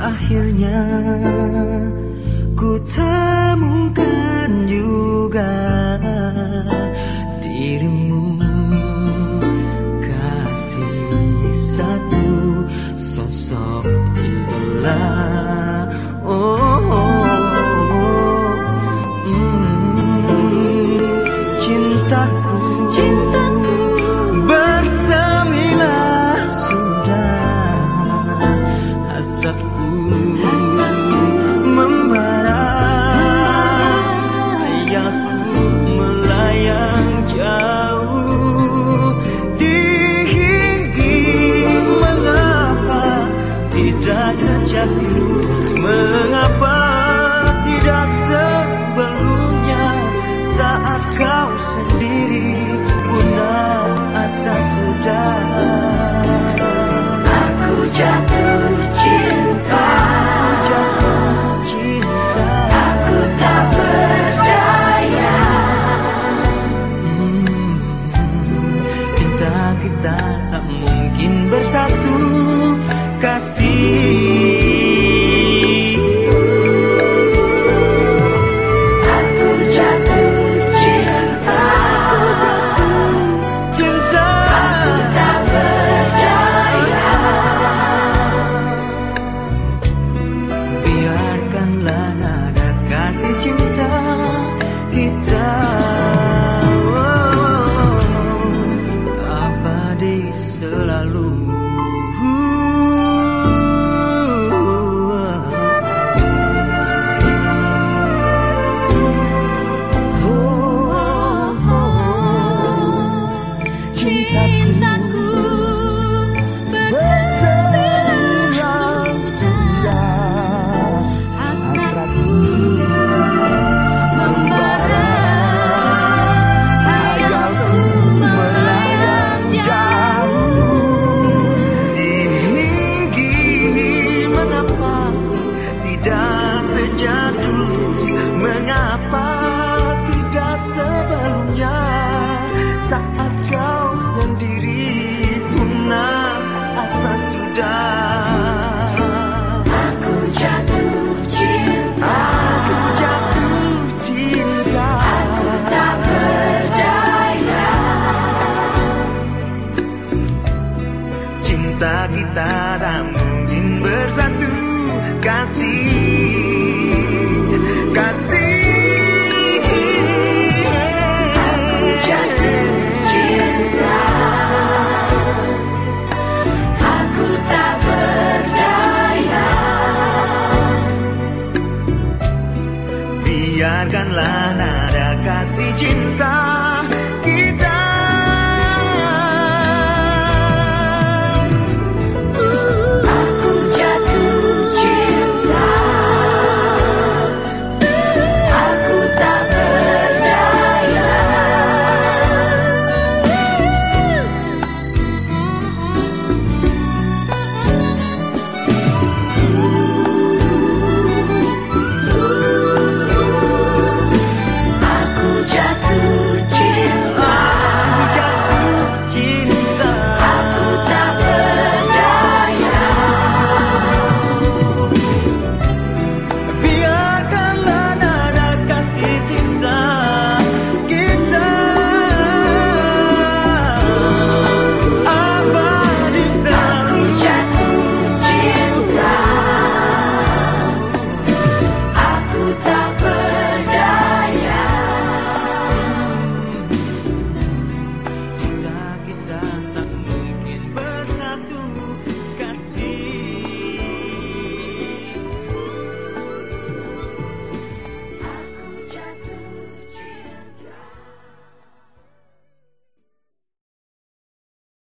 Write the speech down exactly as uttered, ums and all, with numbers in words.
Akhirnya ku temukan juga dirimu, kasih satu sosok idola. Oh, oh, oh. Mm, cintaku, cintaku bersemilah sudah, hasratku membara, ayahku melayang jauh tinggi. Mengapa tidak sejak dulu, mengapa tidak sebelumnya, saat kau sendiri punah asa sudah. Aku jatuh cinta, aku tak berdaya. hmm, Cinta kita tak mungkin bersatu, kasih. Aku jatuh cinta, cinta, aku tak berdaya. Biarkanlah nada kasih cinta kita abadi selalu. Cintaku bersemilah sudah, hasratku membara, hayalku melayang jauh Tinggi, mengapa tidak sejak dulu, mengapa tidak sebelumnya, saat kau sendiri punah asa sudah. Aku jatuh cinta, aku jatuh cinta, aku tak berdaya. Cinta kita tak mungkin bersatu, kasih.